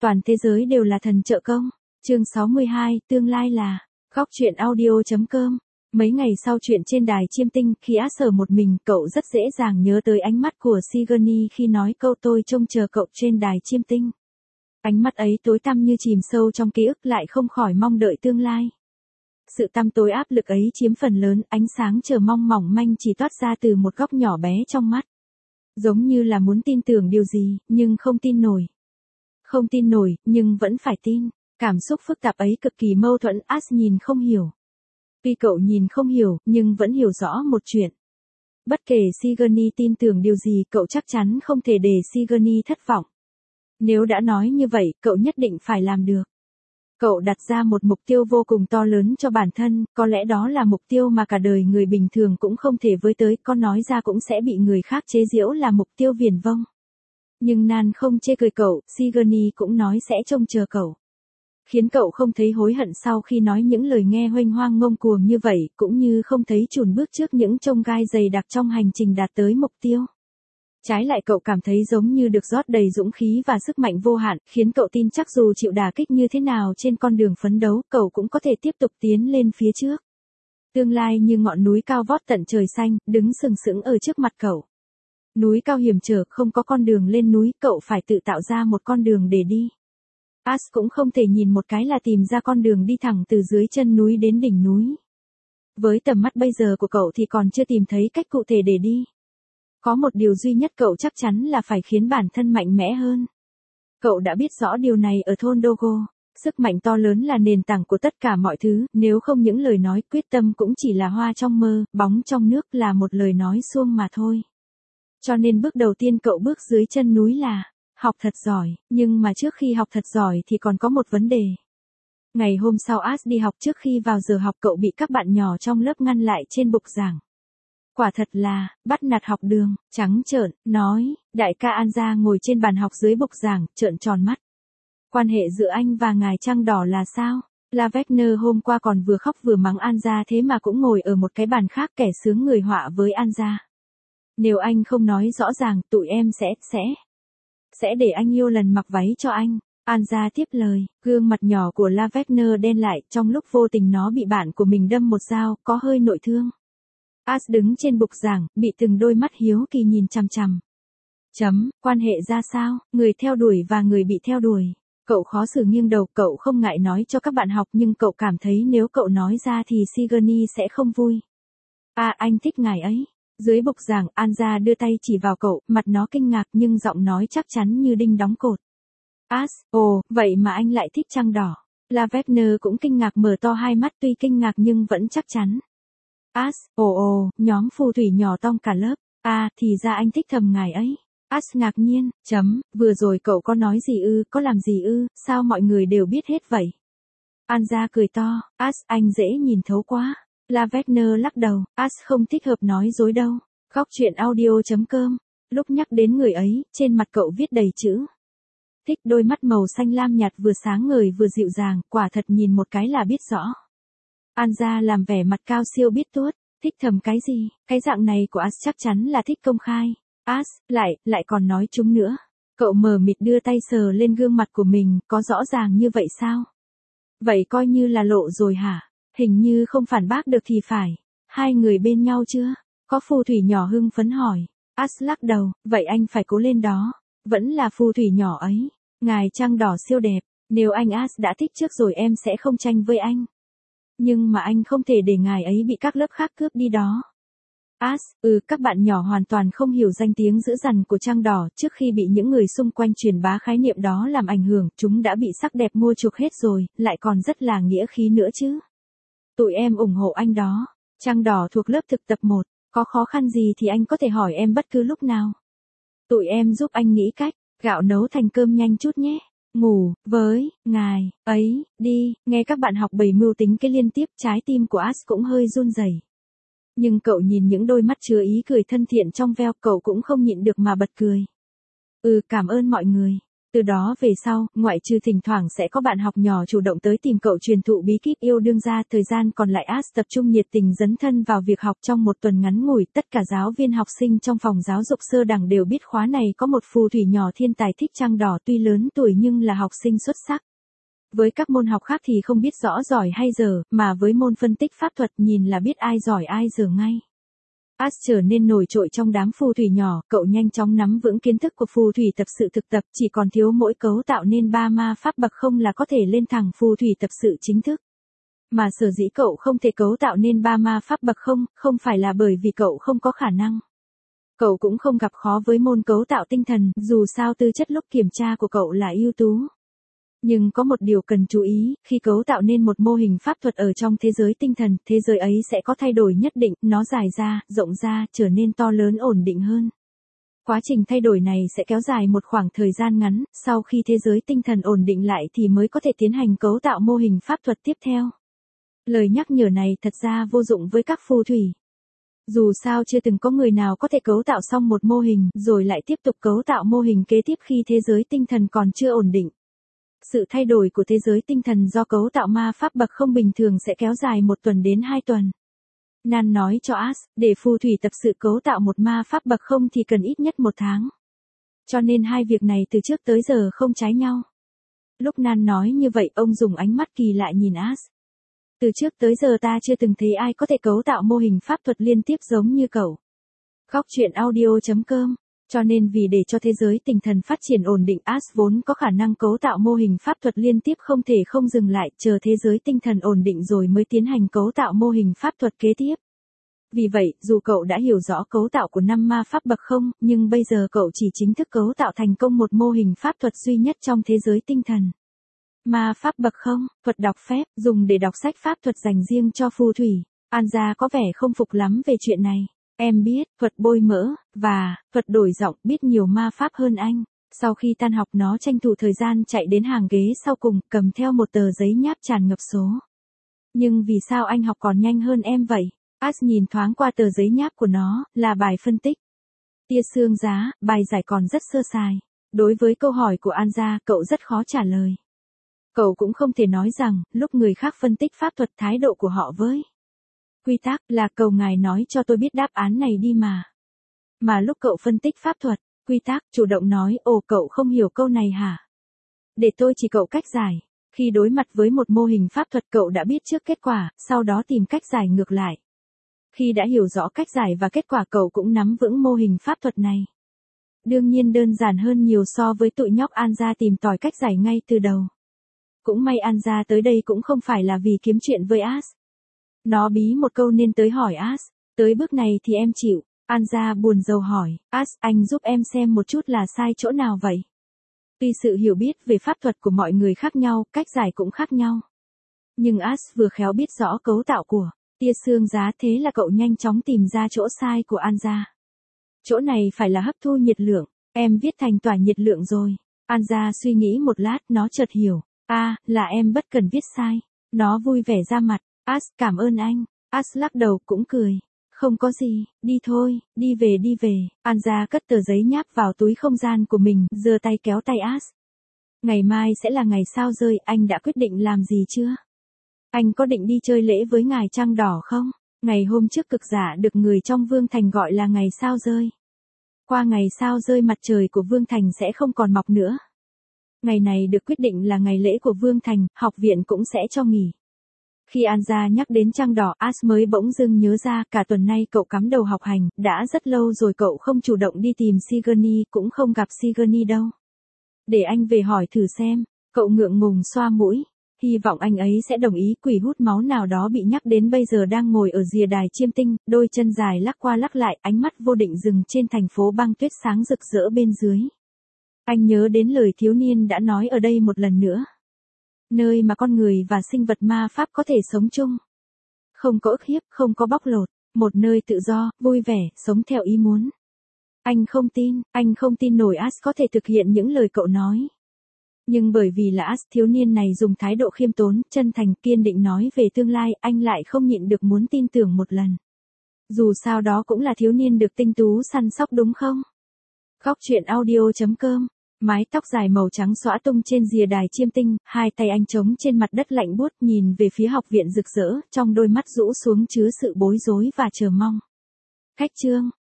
Toàn thế giới đều là thần trợ công. Chương 62, tương lai là. Góc truyện audio.com. Mấy ngày sau chuyện trên đài chiêm tinh, khi Ash ở một mình, cậu rất dễ dàng nhớ tới ánh mắt của Sigourney khi nói câu tôi trông chờ cậu trên đài chiêm tinh. Ánh mắt ấy tối tăm như chìm sâu trong ký ức, lại không khỏi mong đợi tương lai. Sự tăm tối áp lực ấy chiếm phần lớn, ánh sáng chờ mong mỏng manh chỉ toát ra từ một góc nhỏ bé trong mắt. Giống như là muốn tin tưởng điều gì, nhưng không tin nổi. Không tin nổi, nhưng vẫn phải tin. Cảm xúc phức tạp ấy cực kỳ mâu thuẫn, Ash nhìn không hiểu. Tuy cậu nhìn không hiểu, nhưng vẫn hiểu rõ một chuyện. Bất kể Sigourney tin tưởng điều gì, cậu chắc chắn không thể để Sigourney thất vọng. Nếu đã nói như vậy, cậu nhất định phải làm được. Cậu đặt ra một mục tiêu vô cùng to lớn cho bản thân, có lẽ đó là mục tiêu mà cả đời người bình thường cũng không thể với tới, có nói ra cũng sẽ bị người khác chế giễu là mục tiêu viển vông. Nhưng Nan không chê cười cậu, Sigourney cũng nói sẽ trông chờ cậu. Khiến cậu không thấy hối hận sau khi nói những lời nghe huênh hoang ngông cuồng như vậy, cũng như không thấy chùn bước trước những chông gai dày đặc trong hành trình đạt tới mục tiêu. Trái lại cậu cảm thấy giống như được rót đầy dũng khí và sức mạnh vô hạn, khiến cậu tin chắc dù chịu đả kích như thế nào trên con đường phấn đấu, cậu cũng có thể tiếp tục tiến lên phía trước. Tương lai như ngọn núi cao vót tận trời xanh, đứng sừng sững ở trước mặt cậu. Núi cao hiểm trở, không có con đường lên núi, cậu phải tự tạo ra một con đường để đi. Ash cũng không thể nhìn một cái là tìm ra con đường đi thẳng từ dưới chân núi đến đỉnh núi. Với tầm mắt bây giờ của cậu thì còn chưa tìm thấy cách cụ thể để đi. Có một điều duy nhất cậu chắc chắn là phải khiến bản thân mạnh mẽ hơn. Cậu đã biết rõ điều này ở thôn Dogo. Sức mạnh to lớn là nền tảng của tất cả mọi thứ, nếu không những lời nói quyết tâm cũng chỉ là hoa trong mơ, bóng trong nước là một lời nói suông mà thôi. Cho nên bước đầu tiên cậu bước dưới chân núi là học thật giỏi, nhưng mà trước khi học thật giỏi thì còn có một vấn đề. Ngày hôm sau Ash đi học, trước khi vào giờ học cậu bị các bạn nhỏ trong lớp ngăn lại trên bục giảng. Quả thật là, bắt nạt học đường, trắng trợn, nói, đại ca Anja ngồi trên bàn học dưới bục giảng, trợn tròn mắt. Quan hệ giữa anh và ngài Trăng Đỏ là sao? Lavender hôm qua còn vừa khóc vừa mắng Anja, thế mà cũng ngồi ở một cái bàn khác kẻ sướng người họa với Anja. Nếu anh không nói rõ ràng, tụi em sẽ để anh yêu lần mặc váy cho anh. Anja tiếp lời, gương mặt nhỏ của Lavender đen lại, trong lúc vô tình nó bị bạn của mình đâm một dao, có hơi nội thương. Ash đứng trên bục giảng, bị từng đôi mắt hiếu kỳ nhìn chằm chằm. Quan hệ ra sao, người theo đuổi và người bị theo đuổi. Cậu khó xử nghiêng đầu, cậu không ngại nói cho các bạn học, nhưng cậu cảm thấy nếu cậu nói ra thì Sigourney sẽ không vui. Anh thích ngài ấy. Dưới bục giảng, Anja đưa tay chỉ vào cậu, mặt nó kinh ngạc nhưng giọng nói chắc chắn như đinh đóng cột. Ash, vậy mà anh lại thích Trăng Đỏ. Lavender cũng kinh ngạc mở to hai mắt, tuy kinh ngạc nhưng vẫn chắc chắn. Ash, nhóm phù thủy nhỏ tong cả lớp. Thì ra anh thích thầm ngài ấy. Ash ngạc nhiên, vừa rồi cậu có nói gì ư, có làm gì ư, sao mọi người đều biết hết vậy? Anja cười to, Ash, anh dễ nhìn thấu quá. Lavender lắc đầu, Ash không thích hợp nói dối đâu. Góc truyện audio.com. Lúc nhắc đến người ấy, trên mặt cậu viết đầy chữ thích, đôi mắt màu xanh lam nhạt vừa sáng ngời vừa dịu dàng, quả thật nhìn một cái là biết rõ. Anja làm vẻ mặt cao siêu biết tuốt, thích thầm cái gì, cái dạng này của Ash chắc chắn là thích công khai. Ash, lại còn nói chúng nữa. Cậu mờ mịt đưa tay sờ lên gương mặt của mình, có rõ ràng như vậy sao? Vậy coi như là lộ rồi hả? Hình như không phản bác được thì phải. Hai người bên nhau chưa? Có phù thủy nhỏ hưng phấn hỏi. Ash lắc đầu, vậy anh phải cố lên đó. Vẫn là phù thủy nhỏ ấy. Ngài Trăng Đỏ siêu đẹp. Nếu anh Ash đã thích trước rồi em sẽ không tranh với anh. Nhưng mà anh không thể để ngài ấy bị các lớp khác cướp đi đó. Ash, các bạn nhỏ hoàn toàn không hiểu danh tiếng dữ dằn của Trăng Đỏ, trước khi bị những người xung quanh truyền bá khái niệm đó làm ảnh hưởng, chúng đã bị sắc đẹp mua chuộc hết rồi, lại còn rất là nghĩa khí nữa chứ. Tụi em ủng hộ anh đó. Trăng Đỏ thuộc lớp thực tập 1, có khó khăn gì thì anh có thể hỏi em bất cứ lúc nào. Tụi em giúp anh nghĩ cách, gạo nấu thành cơm nhanh chút nhé. Ngủ với ngài ấy đi. Nghe các bạn học bày mưu tính cái liên tiếp, trái tim của Ash cũng hơi run rẩy. Nhưng cậu nhìn những đôi mắt chứa ý cười thân thiện trong veo, cậu cũng không nhịn được mà bật cười. Cảm ơn mọi người. Từ đó về sau, ngoại trừ thỉnh thoảng sẽ có bạn học nhỏ chủ động tới tìm cậu truyền thụ bí kíp yêu đương ra, thời gian còn lại As tập trung nhiệt tình dấn thân vào việc học. Trong một tuần ngắn ngủi, tất cả giáo viên học sinh trong phòng giáo dục sơ đẳng đều biết khóa này có một phù thủy nhỏ thiên tài thích trăng đỏ, tuy lớn tuổi nhưng là học sinh xuất sắc. Với các môn học khác thì không biết rõ giỏi hay dở, mà với môn phân tích pháp thuật nhìn là biết ai giỏi ai dở ngay. As trở nên nổi trội trong đám phù thủy nhỏ, cậu nhanh chóng nắm vững kiến thức của phù thủy tập sự thực tập, chỉ còn thiếu mỗi cấu tạo nên 3 ma pháp bậc không là có thể lên thẳng phù thủy tập sự chính thức. Mà sở dĩ cậu không thể cấu tạo nên 3 ma pháp bậc không, không phải là bởi vì cậu không có khả năng. Cậu cũng không gặp khó với môn cấu tạo tinh thần, dù sao tư chất lúc kiểm tra của cậu là ưu tú. Nhưng có một điều cần chú ý, khi cấu tạo nên một mô hình pháp thuật ở trong thế giới tinh thần, thế giới ấy sẽ có thay đổi nhất định, nó dài ra, rộng ra, trở nên to lớn ổn định hơn. Quá trình thay đổi này sẽ kéo dài một khoảng thời gian ngắn, sau khi thế giới tinh thần ổn định lại thì mới có thể tiến hành cấu tạo mô hình pháp thuật tiếp theo. Lời nhắc nhở này thật ra vô dụng với các phù thủy. Dù sao chưa từng có người nào có thể cấu tạo xong một mô hình, rồi lại tiếp tục cấu tạo mô hình kế tiếp khi thế giới tinh thần còn chưa ổn định. Sự thay đổi của thế giới tinh thần do cấu tạo ma pháp bậc không bình thường sẽ kéo dài 1 tuần đến 2 tuần. Nan nói cho As, để phù thủy tập sự cấu tạo một ma pháp bậc không thì cần ít nhất 1 tháng. Cho nên hai việc này từ trước tới giờ không trái nhau. Lúc Nan nói như vậy, ông dùng ánh mắt kỳ lạ nhìn As. Từ trước tới giờ ta chưa từng thấy ai có thể cấu tạo mô hình pháp thuật liên tiếp giống như cậu. Góc truyện audio.com. Cho nên vì để cho thế giới tinh thần phát triển ổn định, As vốn có khả năng cấu tạo mô hình pháp thuật liên tiếp không thể không dừng lại, chờ thế giới tinh thần ổn định rồi mới tiến hành cấu tạo mô hình pháp thuật kế tiếp. Vì vậy, dù cậu đã hiểu rõ cấu tạo của 5 ma pháp bậc không, nhưng bây giờ cậu chỉ chính thức cấu tạo thành công một mô hình pháp thuật duy nhất trong thế giới tinh thần. Ma pháp bậc không, thuật đọc phép, dùng để đọc sách pháp thuật dành riêng cho phù thủy. Anja có vẻ không phục lắm về chuyện này. Em biết, thuật bôi mỡ, và, thuật đổi giọng, biết nhiều ma pháp hơn anh. Sau khi tan học nó tranh thủ thời gian chạy đến hàng ghế sau cùng, cầm theo một tờ giấy nháp tràn ngập số. Nhưng vì sao anh học còn nhanh hơn em vậy? As nhìn thoáng qua tờ giấy nháp của nó, là bài phân tích. Tia xương giá, bài giải còn rất sơ sài. Đối với câu hỏi của Anja, cậu rất khó trả lời. Cậu cũng không thể nói rằng, lúc người khác phân tích pháp thuật thái độ của họ với quy tắc là cầu ngài nói cho tôi biết đáp án này đi mà. Mà lúc cậu phân tích pháp thuật, quy tắc chủ động nói, ồ cậu không hiểu câu này hả? Để tôi chỉ cậu cách giải. Khi đối mặt với một mô hình pháp thuật cậu đã biết trước kết quả, sau đó tìm cách giải ngược lại. Khi đã hiểu rõ cách giải và kết quả cậu cũng nắm vững mô hình pháp thuật này. Đương nhiên đơn giản hơn nhiều so với tụi nhóc Anja tìm tòi cách giải ngay từ đầu. Cũng may Anja tới đây cũng không phải là vì kiếm chuyện với As. Nó bí một câu nên tới hỏi As, tới bước này thì em chịu. Anja buồn rầu hỏi, As, anh giúp em xem một chút là sai chỗ nào vậy? Tuy sự hiểu biết về pháp thuật của mọi người khác nhau, cách giải cũng khác nhau. Nhưng As vừa khéo biết rõ cấu tạo của tia xương giá, thế là cậu nhanh chóng tìm ra chỗ sai của Anja. Chỗ này phải là hấp thu nhiệt lượng, em viết thành tỏa nhiệt lượng rồi. Anja suy nghĩ một lát, nó chợt hiểu, là em bất cần viết sai. Nó vui vẻ ra mặt, As, cảm ơn anh. As lắc đầu cũng cười. Không có gì, đi thôi, đi về. Anja cất tờ giấy nháp vào túi không gian của mình, giơ tay kéo tay As. Ngày mai sẽ là ngày sao rơi, anh đã quyết định làm gì chưa? Anh có định đi chơi lễ với ngài trăng đỏ không? Ngày hôm trước cực giả được người trong Vương Thành gọi là ngày sao rơi. Qua ngày sao rơi mặt trời của Vương Thành sẽ không còn mọc nữa. Ngày này được quyết định là ngày lễ của Vương Thành, học viện cũng sẽ cho nghỉ. Khi Anja nhắc đến trăng đỏ, As mới bỗng dưng nhớ ra cả tuần nay cậu cắm đầu học hành, đã rất lâu rồi cậu không chủ động đi tìm Sigourney, cũng không gặp Sigourney đâu. Để anh về hỏi thử xem, cậu ngượng ngùng xoa mũi. Hy vọng anh ấy sẽ đồng ý. Quỷ hút máu nào đó bị nhắc đến bây giờ đang ngồi ở rìa đài chiêm tinh, đôi chân dài lắc qua lắc lại, ánh mắt vô định dừng trên thành phố băng tuyết sáng rực rỡ bên dưới. Anh nhớ đến lời thiếu niên đã nói ở đây một lần nữa. Nơi mà con người và sinh vật ma pháp có thể sống chung. Không có ức hiếp, không có bóc lột. Một nơi tự do, vui vẻ, sống theo ý muốn. Anh không tin nổi As có thể thực hiện những lời cậu nói. Nhưng bởi vì là As, thiếu niên này dùng thái độ khiêm tốn, chân thành, kiên định nói về tương lai, anh lại không nhịn được muốn tin tưởng một lần. Dù sao đó cũng là thiếu niên được tinh tú săn sóc đúng không? Góc truyện audio.com Mái tóc dài màu trắng xõa tung trên rìa đài chiêm tinh, hai tay anh trống trên mặt đất lạnh buốt nhìn về phía học viện rực rỡ, trong đôi mắt rũ xuống chứa sự bối rối và chờ mong. Khách Trương,